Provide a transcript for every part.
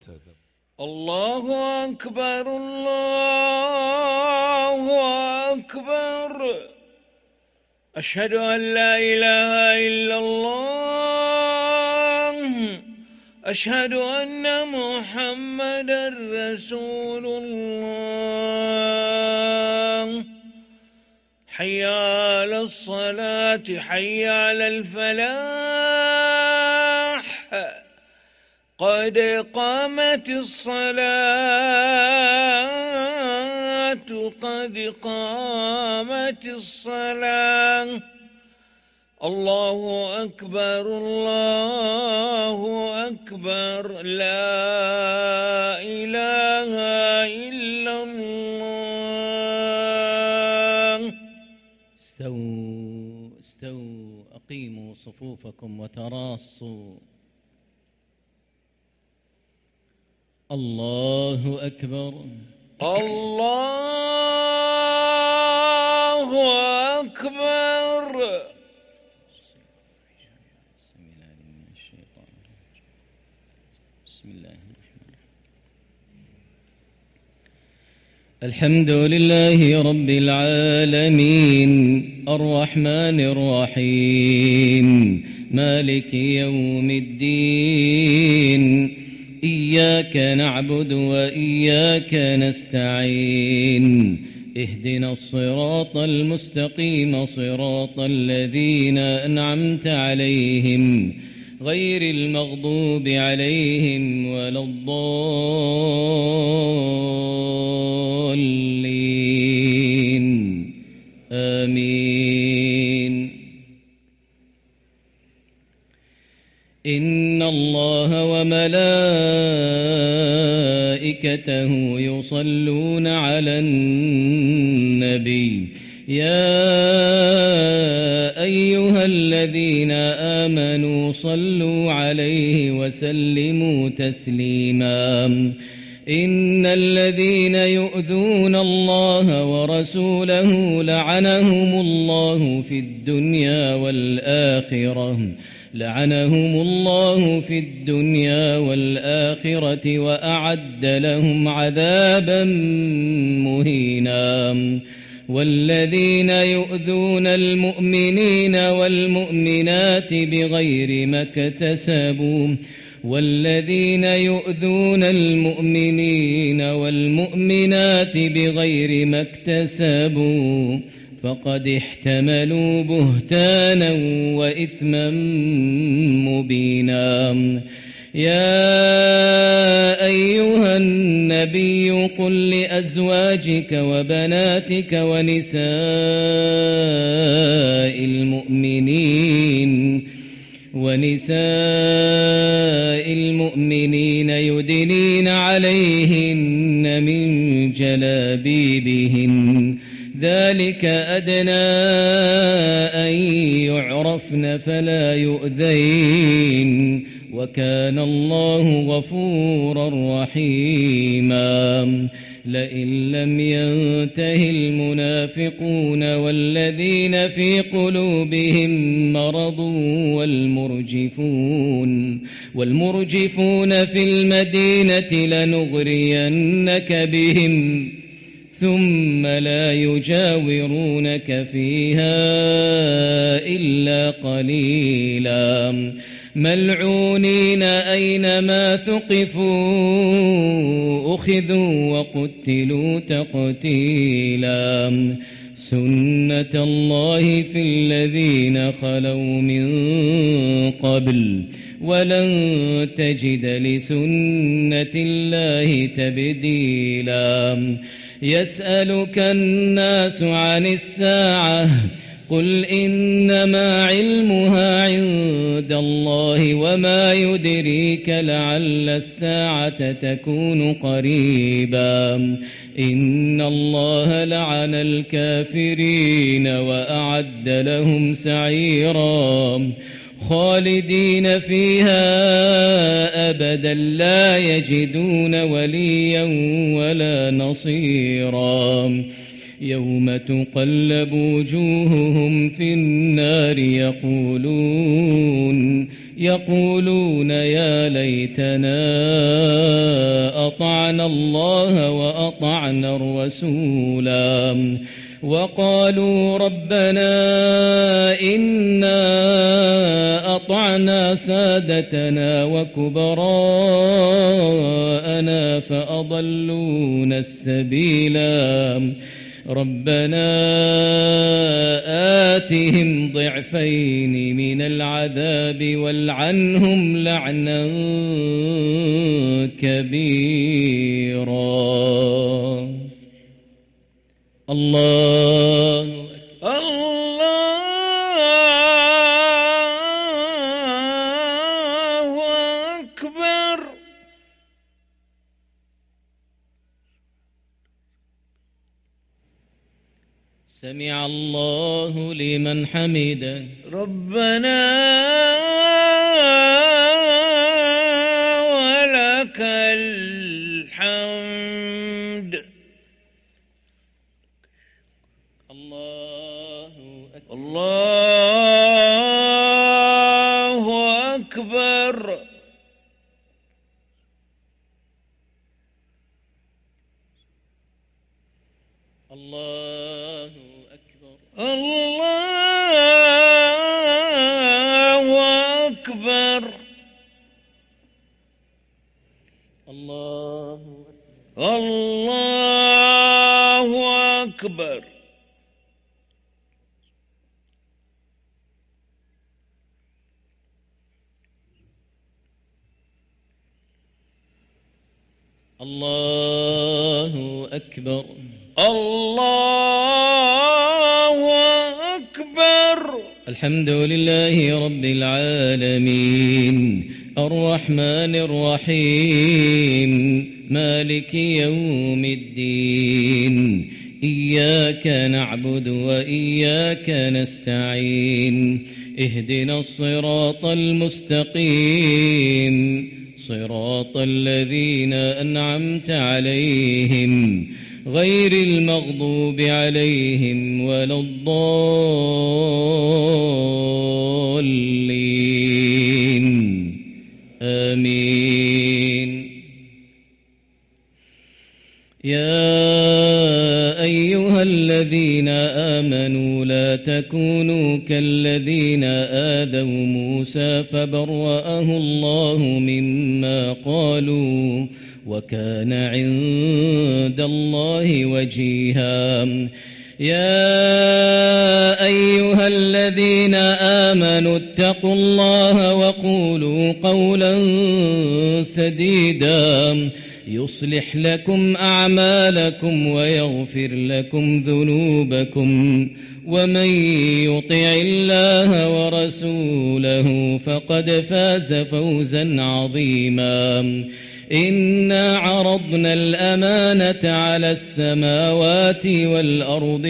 الله أكبر الله أكبر. أشهد أن لا إله إلا الله. أشهد أن محمدا رسول الله. حي على الصلاة حي على الفلاح. قد قامت الصلاة قد قامت الصلاة. الله أكبر الله أكبر. لا إله إلا الله. استووا أقيموا صفوفكم وتراصوا. الله أكبر الله أكبر. بسم الله الرحمن الرحيم. الحمد لله رب العالمين الرحمن الرحيم مالك يوم الدين. إياك نعبد وإياك نستعين. اهدنا الصراط المستقيم صراط الذين أنعمت عليهم غير المغضوب عليهم ولا الضالين. آمين. إن الله وملائكته يصلون على النبي يا أيها الذين آمنوا صلوا عليه وسلموا تسليما. إن الذين يؤذون الله ورسوله لعنهم الله في الدنيا والآخرة وأعد لهم عذابا مهينا. والذين يؤذون المؤمنين والمؤمنات بغير ما اكتسبوا فقد احتملوا بهتانا وإثما مبينا. يا أيها النبي قل لأزواجك وبناتك ونساء المؤمنين يدنين عليهن من جلابيبهن ذلك أدنى أن يعرفن فلا يؤذين وكان الله غفورا رحيما. لئن لم ينته المنافقون والذين في قلوبهم مرض والمرجفون في المدينة لنغرينك بهم ثم لا يجاورونك فيها إلا قليلا. ملعونين أينما ثقفوا أخذوا وقتلوا تقتيلا. سنة الله في الذين خلوا من قبل ولن تجد لسنة الله تبديلا. يسألك الناس عن الساعة قل إنما علمها عند الله وما يدريك لعل الساعة تكون قريبا. إن الله لعن الكافرين وأعد لهم سعيرا خالدين فيها أبدا لا يجدون وليا ولا نصيرا. يوم تقلب وجوههم في النار يقولون يا ليتنا أطعنا الله وأطعنا الرسولا وقالوا ربنا إنا أطعنا سادتنا وكبراءنا فأضلونا السبيلا ربنا آتهم ضعفين من العذاب والعنهم لعنا كبيرا. الله أكبر. سمع الله لمن حمده. ربنا ولك الحمد. الله أكبر. الله أكبر. الله أكبر. الله أكبر. الله أكبر. الله أكبر. الله أكبر. الحمد لله رب العالمين الرحمن الرحيم مالك يوم الدين إياك نعبد وإياك نستعين اهدنا الصراط المستقيم صراط الذين أنعمت عليهم غير المغضوب عليهم ولا الضالين آمين. يا أيها الذين آمنوا لا تكونوا كالذين آذوا موسى فبرأه الله مما قالوا وكان عند الله وجيها. يا أيها الذين آمنوا اتقوا الله وقولوا قولا سديدا يصلح لكم أعمالكم ويغفر لكم ذنوبكم ومن يطع الله ورسوله فقد فاز فوزا عظيما. إنا عرضنا الأمانة على السماوات والأرض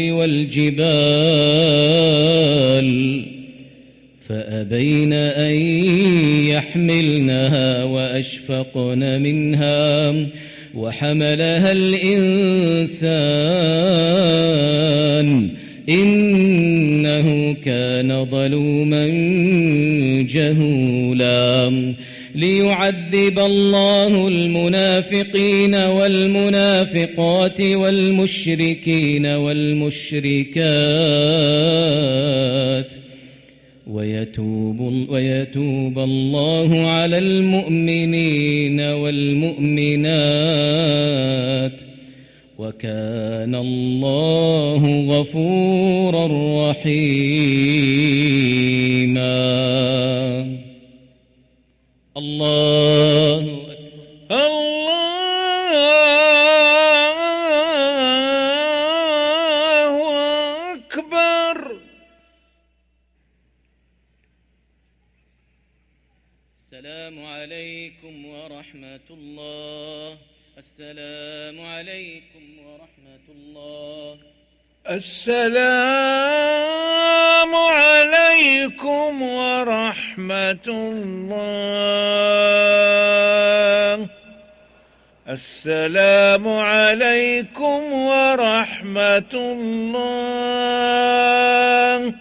والجبال فأبين أن يحملنها وأشفقن منها وحملها الإنسان إنه كان ظلوما جهولا. ليعذب الله المنافقين والمنافقات والمشركين والمشركات ويتوب الله على المؤمنين والمؤمنات وكان الله غفورا رحيما. الله أكبر. السلام عليكم ورحمة الله. السلام عليكم ورحمة الله. السلام عليكم ورحمة الله. السلام عليكم ورحمة الله.